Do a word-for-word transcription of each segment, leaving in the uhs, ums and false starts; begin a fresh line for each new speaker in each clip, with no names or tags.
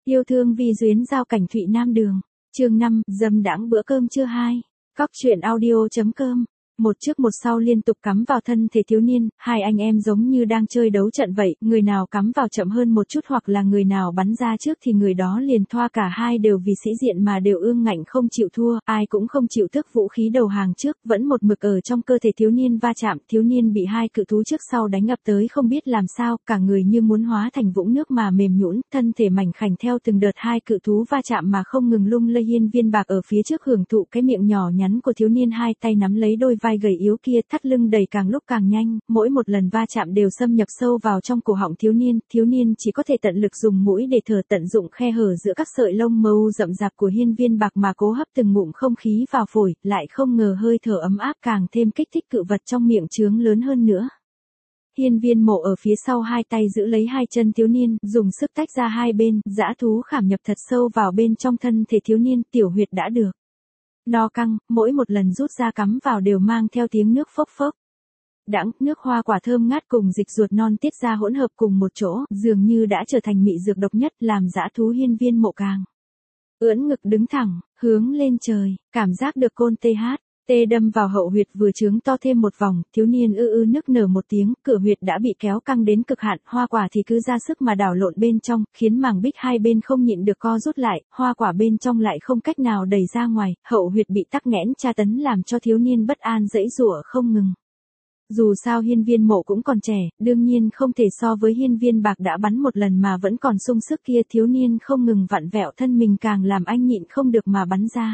Yêu thương vi duyến giao cảnh Thụy Nam Đường. Chương năm, dâm đãng bữa cơm trưa hai. Cóc truyện audio chấm com. Một trước một sau liên tục cắm vào thân thể thiếu niên, hai anh em giống như đang chơi đấu trận vậy, người nào cắm vào chậm hơn một chút hoặc là người nào bắn ra trước thì người đó liền thoa, cả hai đều vì sĩ diện mà đều ương ngạnh không chịu thua, ai cũng không chịu tước vũ khí đầu hàng trước, vẫn một mực ở trong cơ thể thiếu niên va chạm, thiếu niên bị hai cự thú trước sau đánh ập tới không biết làm sao, cả người như muốn hóa thành vũng nước mà mềm nhũn, thân thể mảnh khảnh theo từng đợt hai cự thú va chạm mà không ngừng lung lay. Hiên Viên Bạc ở phía trước hưởng thụ cái miệng nhỏ nhắn của thiếu niên, hai tay nắm lấy đôi vai gầy yếu kia, thắt lưng đầy càng lúc càng nhanh, mỗi một lần va chạm đều xâm nhập sâu vào trong cổ họng thiếu niên, thiếu niên chỉ có thể tận lực dùng mũi để thở, tận dụng khe hở giữa các sợi lông mâu rậm rạp của Hiên Viên Bạc mà cố hấp từng ngụm không khí vào phổi, lại không ngờ hơi thở ấm áp càng thêm kích thích cự vật trong miệng trướng lớn hơn nữa. Hiên Viên Mộ ở phía sau hai tay giữ lấy hai chân thiếu niên, dùng sức tách ra hai bên, dã thú khảm nhập thật sâu vào bên trong thân thể thiếu niên, tiểu huyệt đã được no căng, mỗi một lần rút ra cắm vào đều mang theo tiếng nước phốc phốc. Đãng, nước hoa quả thơm ngát cùng dịch ruột non tiết ra hỗn hợp cùng một chỗ, dường như đã trở thành mị dược độc nhất, làm dã thú Hiên Viên Mộ càng ưỡn ngực đứng thẳng, hướng lên trời, cảm giác được côn tê hát. Tê đâm vào hậu huyệt vừa trướng to thêm một vòng, thiếu niên ư ư nức nở một tiếng, cửa huyệt đã bị kéo căng đến cực hạn, hoa quả thì cứ ra sức mà đảo lộn bên trong, khiến màng bích hai bên không nhịn được co rút lại, hoa quả bên trong lại không cách nào đẩy ra ngoài, hậu huyệt bị tắc nghẽn tra tấn làm cho thiếu niên bất an giãy giụa không ngừng. Dù sao Hiên Viên Mộ cũng còn trẻ, đương nhiên không thể so với Hiên Viên Bạc đã bắn một lần mà vẫn còn sung sức kia, thiếu niên không ngừng vặn vẹo thân mình càng làm anh nhịn không được mà bắn ra.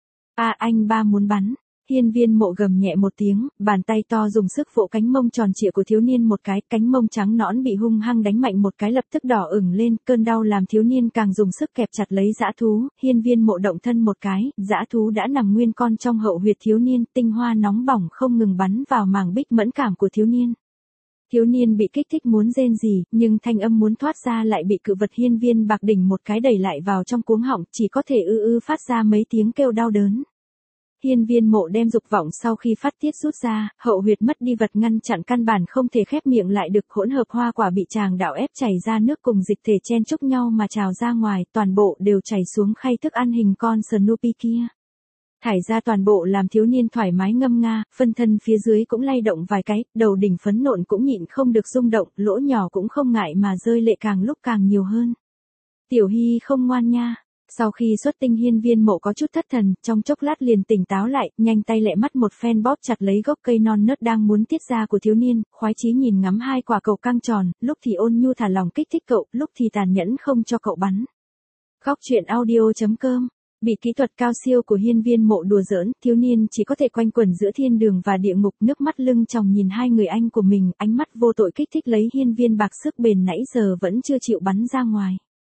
A à, anh ba muốn bắn. Hiên Viên Mộ gầm nhẹ một tiếng, bàn tay to dùng sức vỗ cánh mông tròn trịa của thiếu niên một cái, cánh mông trắng nõn bị hung hăng đánh mạnh một cái lập tức đỏ ửng lên, cơn đau làm thiếu niên càng dùng sức kẹp chặt lấy dã thú, Hiên Viên Mộ động thân một cái, dã thú đã nằm nguyên con trong hậu huyệt thiếu niên, tinh hoa nóng bỏng không ngừng bắn vào màng bích mẫn cảm của thiếu niên. Thiếu niên bị kích thích muốn rên rỉ, nhưng thanh âm muốn thoát ra lại bị cự vật Hiên Viên Bạc đỉnh một cái đẩy lại vào trong cuống họng, chỉ có thể ư ư phát ra mấy tiếng kêu đau đớn. Hiên Viên Mộ đem dục vọng sau khi phát tiết rút ra, hậu huyệt mất đi vật ngăn chặn căn bản không thể khép miệng lại được, hỗn hợp hoa quả bị chàng đạo ép chảy ra nước cùng dịch thể chen chúc nhau mà trào ra ngoài, toàn bộ đều chảy xuống khay thức ăn hình con Snoopy kia. Thải ra toàn bộ làm thiếu niên thoải mái ngâm nga, phân thân phía dưới cũng lay động vài cái, đầu đỉnh phấn nộn cũng nhịn không được rung động, lỗ nhỏ cũng không ngại mà rơi lệ càng lúc càng nhiều hơn. Tiểu Hy không ngoan nha. Sau khi xuất tinh Hiên Viên Mộ có chút thất thần, trong chốc lát liền tỉnh táo lại, nhanh tay lẹ mắt một phen bóp chặt lấy gốc cây non nớt đang muốn tiết ra của thiếu niên, khoái chí nhìn ngắm hai quả cầu căng tròn, lúc thì ôn nhu thả lòng kích thích cậu, lúc thì tàn nhẫn không cho cậu bắn. Cóc truyện audio chấm com. Bị kỹ thuật cao siêu của Hiên Viên Mộ đùa giỡn, thiếu niên chỉ có thể quanh quẩn giữa thiên đường và địa ngục, nước mắt lưng tròng nhìn hai người anh của mình, ánh mắt vô tội kích thích lấy Hiên Viên Bạc sức bền nãy giờ vẫn chưa chịu bắn ra ngoài.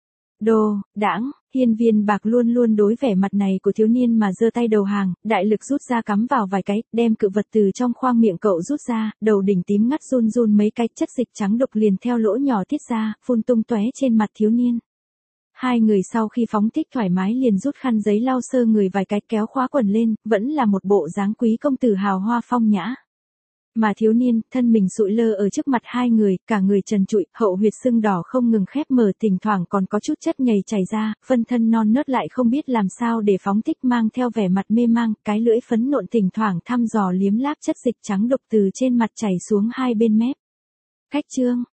Đồ, đãng, Hiên Viên Bạc luôn luôn đối vẻ mặt này của thiếu niên mà giơ tay đầu hàng, đại lực rút ra cắm vào vài cái, đem cự vật từ trong khoang miệng cậu rút ra, đầu đỉnh tím ngắt run run mấy cái, chất dịch trắng đục liền theo lỗ nhỏ tiết ra, phun tung tóe trên mặt thiếu niên. Hai người sau khi phóng thích thoải mái liền rút khăn giấy lau sơ người vài cái, kéo khóa quần lên, vẫn là một bộ dáng quý công tử hào hoa phong nhã. Mà thiếu niên, thân mình sụi lơ ở trước mặt hai người, cả người trần trụi, hậu huyệt sưng đỏ không ngừng khép mở, thỉnh thoảng còn có chút chất nhầy chảy ra, phân thân non nớt lại không biết làm sao để phóng thích, mang theo vẻ mặt mê mang, cái lưỡi phấn nộn thỉnh thoảng thăm dò liếm láp chất dịch trắng đục từ trên mặt chảy xuống hai bên mép. Cách chương,